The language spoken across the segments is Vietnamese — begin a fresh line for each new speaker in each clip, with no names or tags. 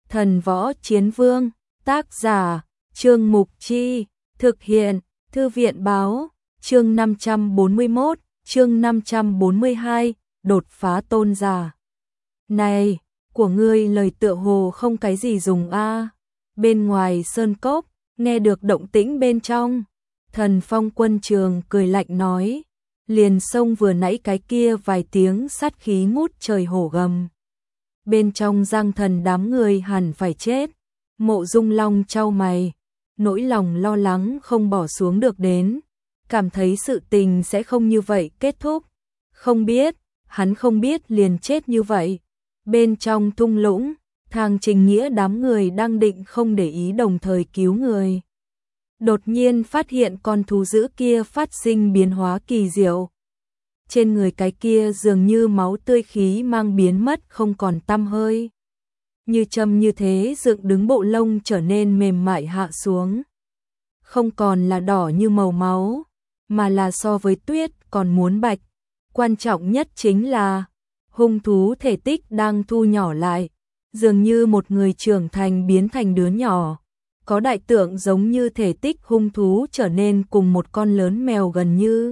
Thần võ chiến vương, tác giả, Trương Mục Chi, thực hiện, Thư viện báo, chương 541, chương 542, đột phá tôn giả. Này, của ngươi lời tựa hồ không cái gì dùng a. Bên ngoài sơn cốc, nghe được động tĩnh bên trong. Thần Phong Quân Trường cười lạnh nói, liền xông vừa nãy cái kia vài tiếng sát khí ngút trời hổ gầm. Bên trong Giang Thần đám người hẳn phải chết. Mộ Dung Long chau mày, nỗi lòng lo lắng không bỏ xuống được đến, cảm thấy sự tình sẽ không như vậy kết thúc. Không biết, hắn không biết liền chết như vậy. Bên trong thung lũng, Thang Trình Nghĩa đám người đang định không để ý đồng thời cứu người. Đột nhiên phát hiện con thú dữ kia phát sinh biến hóa kỳ diệu. Trên người cái kia dường như máu tươi khí mang biến mất không còn tăm hơi. Như châm như thế dựng đứng bộ lông trở nên mềm mại hạ xuống. Không còn là đỏ như màu máu, mà là so với tuyết còn muốn bạch. Quan trọng nhất chính là hung thú thể tích đang thu nhỏ lại, dường như một người trưởng thành biến thành đứa nhỏ. Có đại tượng giống như thể tích hung thú trở nên cùng một con lớn mèo gần như.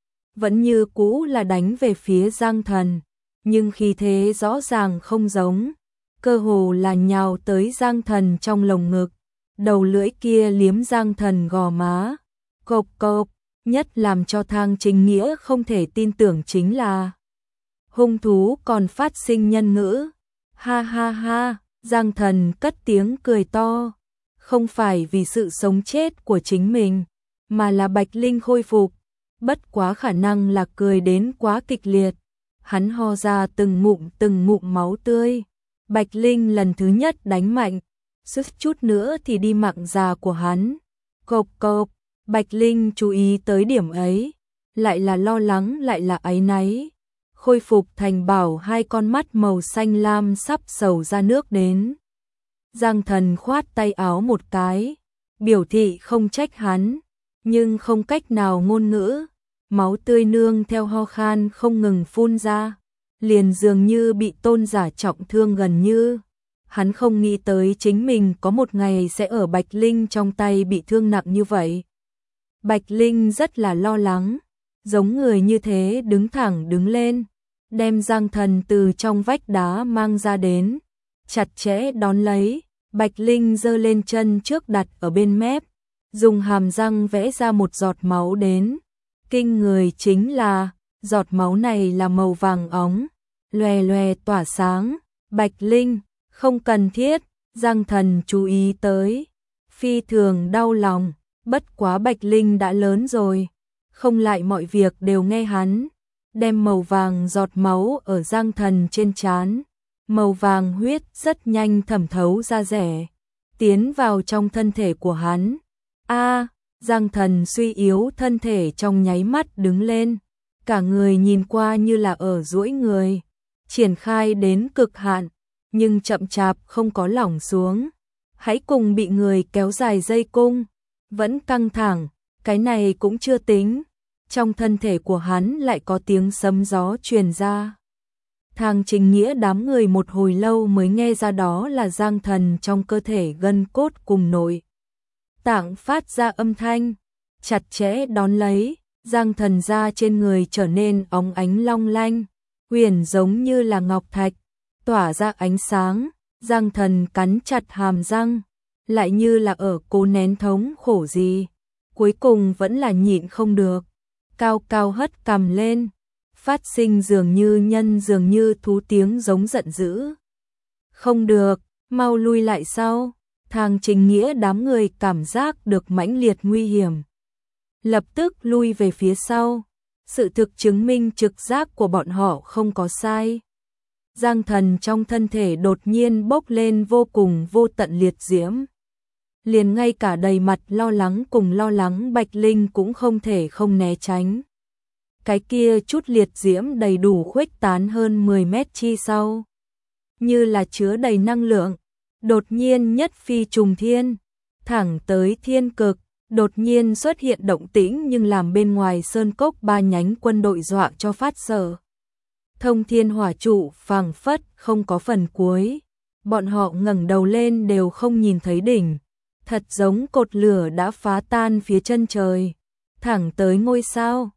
Vẫn như cũ là đánh về phía Giang Thần, nhưng khí thế rõ ràng không giống. Cơ hồ là nhào tới Giang Thần trong lồng ngực, đầu lưỡi kia liếm Giang Thần gò má. Cộp cộp, nhất làm cho Thang Trình Nghĩa không thể tin tưởng chính là hung thú còn phát sinh nhân ngữ. Ha ha ha, Giang Thần cất tiếng cười to. Không phải vì sự sống chết của chính mình, mà là Bạch Linh khôi phục. Bất quá khả năng là cười đến quá kịch liệt. Hắn ho ra từng ngụm máu tươi. Bạch Linh lần thứ nhất đánh mạnh, suýt chút nữa thì đi mạng già của hắn. Cộp cộp, Bạch Linh chú ý tới điểm ấy, lại là lo lắng lại là áy náy. Khôi phục thành bảo hai con mắt màu xanh lam sắp sầu ra nước đến. Giang Thần khoát tay áo một cái, biểu thị không trách hắn, nhưng không cách nào ngôn ngữ. Máu tươi nương theo ho khan không ngừng phun ra, liền dường như bị tôn giả trọng thương gần như. Hắn không nghĩ tới chính mình có một ngày sẽ ở Bạch Linh trong tay bị thương nặng như vậy. Bạch Linh rất là lo lắng, giống người như thế đứng thẳng đứng lên, đem Giang Thần từ trong vách đá mang ra đến, chặt chẽ đón lấy. Bạch Linh giơ lên chân trước đặt ở bên mép, dùng hàm răng vẽ ra một giọt máu đến. Kinh người chính là, giọt máu này là màu vàng óng, loè loè tỏa sáng. Bạch Linh, không cần thiết, Giang Thần chú ý tới, phi thường đau lòng, bất quá Bạch Linh đã lớn rồi, không lại mọi việc đều nghe hắn, đem màu vàng giọt máu ở Giang Thần trên trán. Màu vàng huyết rất nhanh thẩm thấu ra rẻ, tiến vào trong thân thể của hắn. Giang Thần suy yếu thân thể trong nháy mắt đứng lên, cả người nhìn qua như là ở duỗi người, triển khai đến cực hạn, nhưng chậm chạp không có lỏng xuống. Hãy cùng bị người kéo dài dây cung, vẫn căng thẳng, cái này cũng chưa tính. Trong thân thể của hắn lại có tiếng sấm gió truyền ra. Thang Trình Nghĩa đám người một hồi lâu mới nghe ra đó là Giang Thần trong cơ thể gân cốt cùng nội tạng phát ra âm thanh, chặt chẽ đón lấy. Giang Thần da trên người trở nên óng ánh long lanh, huyền giống như là ngọc thạch, tỏa ra ánh sáng. Giang Thần cắn chặt hàm răng, lại như là ở cố nén thống khổ gì, cuối cùng vẫn là nhịn không được, cao cao hất cằm lên, phát sinh dường như thú tiếng giống giận dữ. Không được, mau lui lại sau. Thang Trình Nghĩa đám người cảm giác được mãnh liệt nguy hiểm, lập tức lui về phía sau. Sự thực chứng minh trực giác của bọn họ không có sai. Giang Thần trong thân thể đột nhiên bốc lên vô cùng vô tận liệt diễm, liền ngay cả đầy mặt lo lắng Bạch Linh cũng không thể không né tránh. Cái kia chút liệt diễm đầy đủ khuếch tán hơn 10 mét chi sau, như là chứa đầy năng lượng, đột nhiên nhất phi trùng thiên, thẳng tới thiên cực. Đột nhiên xuất hiện động tĩnh nhưng làm bên ngoài sơn cốc ba nhánh quân đội dọa cho phát sợ. Thông thiên hỏa trụ phảng phất không có phần cuối, bọn họ ngẩng đầu lên đều không nhìn thấy đỉnh, thật giống cột lửa đã phá tan phía chân trời, thẳng tới ngôi sao.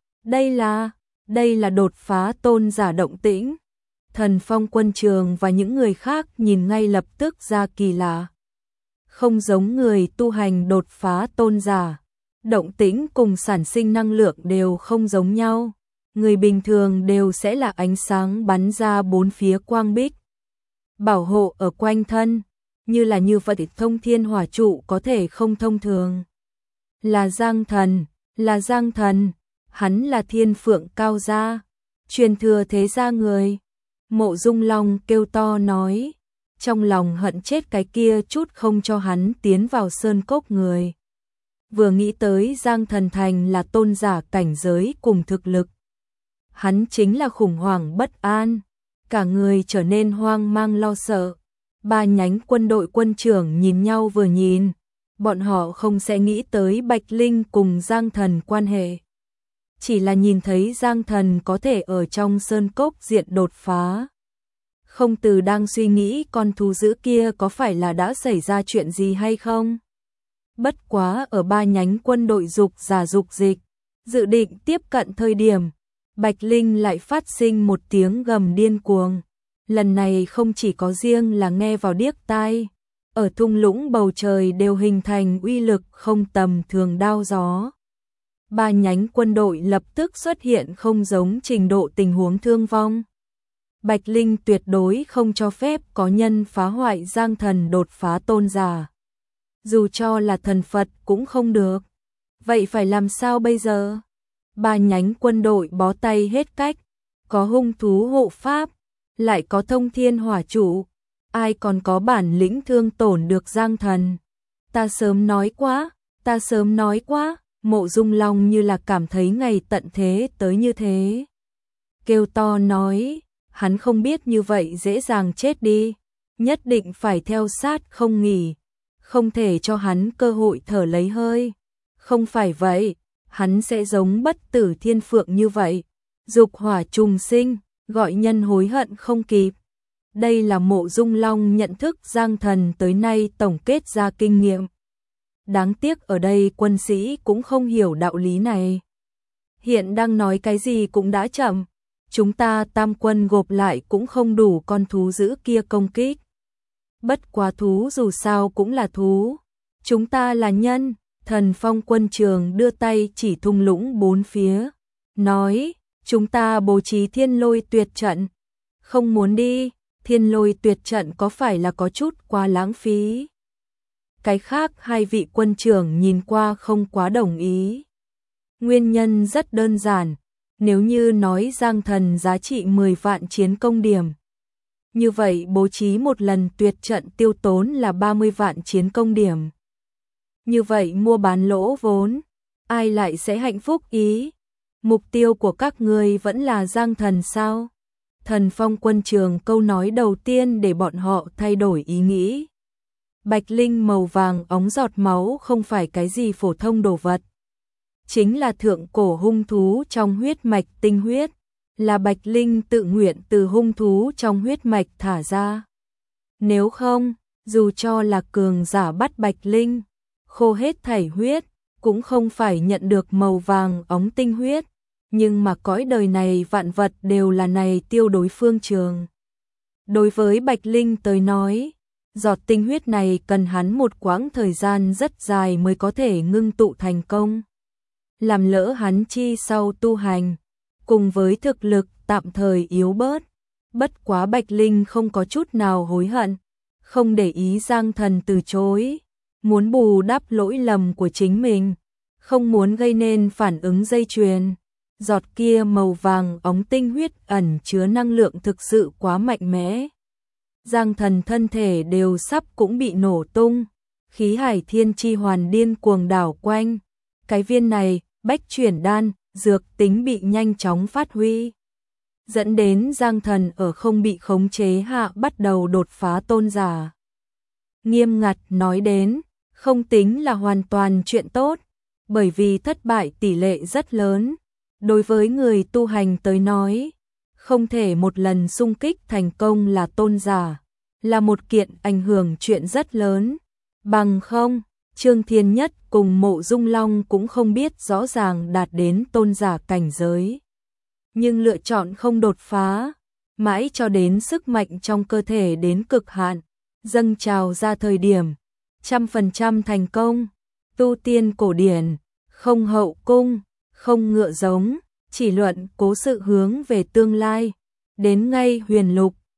Đây là đột phá tôn giả động tĩnh. Thần Phong Quân Trường và những người khác nhìn ngay lập tức ra kỳ lạ. Không giống người tu hành đột phá tôn giả, động tĩnh cùng sản sinh năng lượng đều không giống nhau. Người bình thường đều sẽ là ánh sáng bắn ra bốn phía quang bích, bảo hộ ở quanh thân, như vậy thông thiên hỏa trụ có thể không thông thường. Là Giang Thần, hắn là thiên phượng cao gia, truyền thừa thế gia người. Mộ Dung Long kêu to nói, trong lòng hận chết cái kia chút không cho hắn tiến vào sơn cốc người. Vừa nghĩ tới Giang Thần thành là tôn giả cảnh giới cùng thực lực, hắn chính là khủng hoảng bất an, cả người trở nên hoang mang lo sợ. Ba nhánh quân đội quân trưởng nhìn nhau vừa nhìn, bọn họ không sẽ nghĩ tới Bạch Linh cùng Giang Thần quan hệ. Chỉ là nhìn thấy Giang Thần có thể ở trong sơn cốc diện đột phá. Không từ đang suy nghĩ con thú dữ kia có phải là đã xảy ra chuyện gì hay không. Bất quá ở ba nhánh quân đội dục giả dục dịch, dự định tiếp cận thời điểm, Bạch Linh lại phát sinh một tiếng gầm điên cuồng. Lần này không chỉ có riêng là nghe vào điếc tai, ở thung lũng bầu trời đều hình thành uy lực không tầm thường đao gió. Ba nhánh quân đội lập tức xuất hiện không giống trình độ tình huống thương vong. Bạch Linh tuyệt đối không cho phép có nhân phá hoại Giang Thần đột phá tôn giả. Dù cho là thần Phật cũng không được. Vậy phải làm sao bây giờ? Ba nhánh quân đội bó tay hết cách, có hung thú hộ pháp, lại có thông thiên hỏa trụ, ai còn có bản lĩnh thương tổn được Giang Thần. Ta sớm nói quá, Mộ Dung Long như là cảm thấy ngày tận thế tới như thế. Kêu to nói, hắn không biết như vậy dễ dàng chết đi, nhất định phải theo sát không nghỉ, không thể cho hắn cơ hội thở lấy hơi. Không phải vậy, hắn sẽ giống bất tử thiên phượng như vậy, dục hỏa trùng sinh, gọi nhân hối hận không kịp. Đây là Mộ Dung Long nhận thức Giang Thần tới nay tổng kết ra kinh nghiệm. Đáng tiếc ở đây quân sĩ cũng không hiểu đạo lý này. Hiện đang nói cái gì cũng đã chậm, chúng ta tam quân gộp lại cũng không đủ con thú dữ kia công kích. Bất quá thú dù sao cũng là thú, chúng ta là nhân. Thần Phong Quân Trường đưa tay chỉ thung lũng bốn phía, nói, chúng ta bố trí thiên lôi tuyệt trận. Không muốn đi, thiên lôi tuyệt trận có phải là có chút quá lãng phí? Cái khác hai vị quân trưởng nhìn qua không quá đồng ý. Nguyên nhân rất đơn giản, nếu như nói Giang Thần giá trị 10 vạn chiến công điểm, như vậy bố trí một lần tuyệt trận tiêu tốn là 30 vạn chiến công điểm. Như vậy mua bán lỗ vốn, ai lại sẽ hạnh phúc ý? Mục tiêu của các ngươi vẫn là Giang Thần sao? Thần Phong Quân Trường câu nói đầu tiên để bọn họ thay đổi ý nghĩ. Bạch Linh màu vàng óng giọt máu không phải cái gì phổ thông đồ vật. Chính là thượng cổ hung thú trong huyết mạch tinh huyết, là Bạch Linh tự nguyện từ hung thú trong huyết mạch thả ra. Nếu không, dù cho là cường giả bắt Bạch Linh, khô hết thảy huyết, cũng không phải nhận được màu vàng óng tinh huyết. Nhưng mà cõi đời này vạn vật đều là này tiêu đối phương trường. Đối với Bạch Linh tới nói, giọt tinh huyết này cần hắn một quãng thời gian rất dài mới có thể ngưng tụ thành công. Làm lỡ hắn chi sau tu hành, cùng với thực lực tạm thời yếu bớt. Bất quá Bạch Linh không có chút nào hối hận, không để ý Giang Thần từ chối, muốn bù đắp lỗi lầm của chính mình, không muốn gây nên phản ứng dây chuyền. Giọt kia màu vàng óng tinh huyết ẩn chứa năng lượng thực sự quá mạnh mẽ. Giang Thần thân thể đều sắp cũng bị nổ tung, khí hải thiên chi hoàn điên cuồng đảo quanh. Cái viên này, bách chuyển đan, dược tính bị nhanh chóng phát huy, dẫn đến Giang Thần ở không bị khống chế hạ bắt đầu đột phá tôn giả. Nghiêm ngặt nói đến, không tính là hoàn toàn chuyện tốt, bởi vì thất bại tỷ lệ rất lớn. Đối với người tu hành tới nói, không thể một lần xung kích thành công là tôn giả, là một kiện ảnh hưởng chuyện rất lớn. Bằng không, Trương Thiên Nhất cùng Mộ Dung Long cũng không biết rõ ràng đạt đến tôn giả cảnh giới. Nhưng lựa chọn không đột phá, mãi cho đến sức mạnh trong cơ thể đến cực hạn, dâng trào ra thời điểm 100% thành công. Tu tiên cổ điển, không hậu cung, không ngựa giống, chỉ luận cố sự hướng về tương lai. Đến ngay huyền lục,